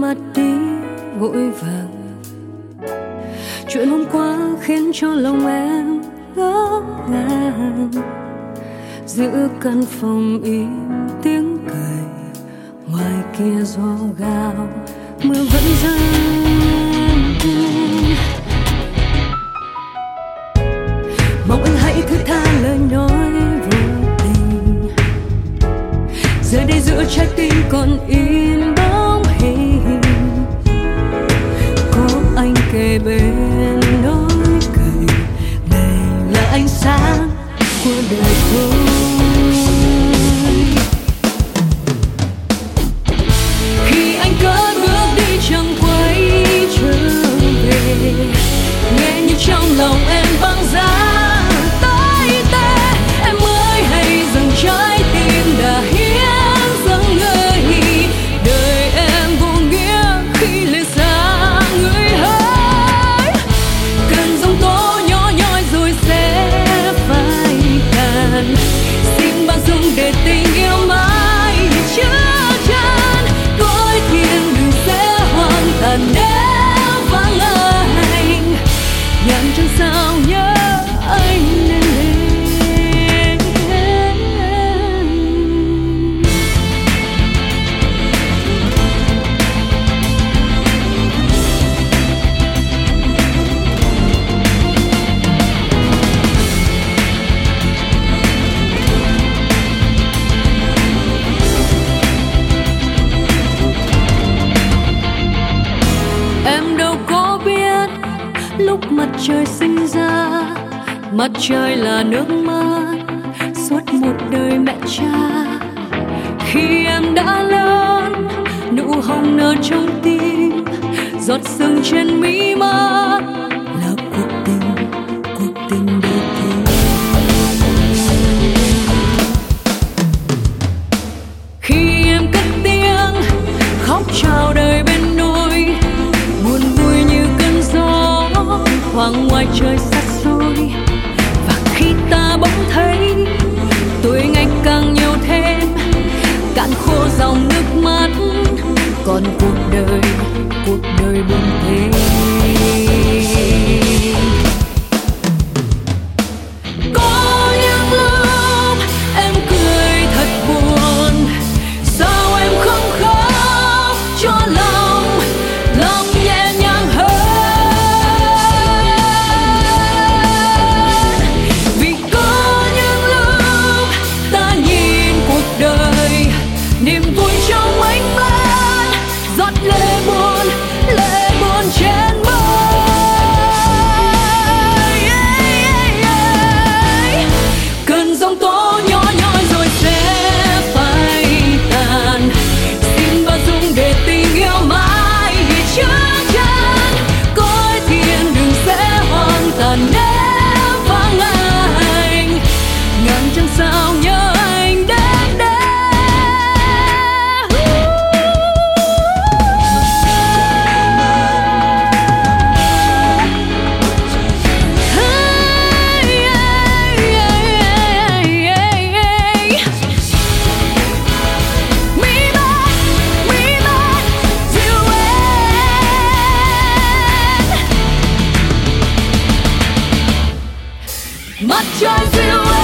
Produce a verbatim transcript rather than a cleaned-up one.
mất đi vội vàng. Chuyện hôm qua khiến cho lòng em ngỡ ngàng. Giữa căn phòng im tiếng cười, ngoài kia gió gào mưa vẫn rơi. Mong anh hãy thứ tha lời nói vô tình. Giờ đây giữa trái tim còn in bóng hình. Có anh kề bên nói cười, này là ánh sáng của đời tôi. Khi anh cất bước đi chẳng quay trở về, nghe như trong lòng em vang giá tới tê, em mới hay rằng trái tim đã hiến dâng người. Đời em vô nghĩa khi lìa xa người hỡi. Cơn giông tố nhỏ nhói rồi sẽ phai tàn. Xin bao dung để tình yêu mãi chứa chan. Cõi thiên đường sẽ hoàn tàn nếu vắng anh. Nhàn chẳng sao nhớ anh nên lên. Em đâu có biết lúc mặt trời sinh ra, mặt trời là nước mắt suốt một đời mẹ cha. Khi em đã lớn, nụ hồng nở trong tim, giọt sương trên mí mắt là cuộc tình, cuộc tình đầu tiên. Khi em cất tiếng khóc chào đời bên nôi, buồn vui như cơn gió thoảng ngoài trời xa xôi. Và khi ta bỗng thấy tuổi ngày càng nhiều thêm, cạn khô dòng nước mắt, còn cuộc đời, cuộc đời buồn thêm. Có những lúc em cười thật buồn, sao em không khóc cho lòng, lòng nhẹ nhàng hơn. Vì có những lúc ta nhìn cuộc đời, niềm vui trong ánh mắt, giọt lệ buồn, lệ buồn trên môi. Cơn giông tố nhỏ nhói rồi sẽ phai tàn. Xin bao dung để tình yêu mãi chứa chan. Cõi thiên đường sẽ hoàn tàn nếu vắng anh. Ngàn chẳng sao nhớ anh đến đây. Mi mắt, mi mắt dịu em. Mặt trời dịu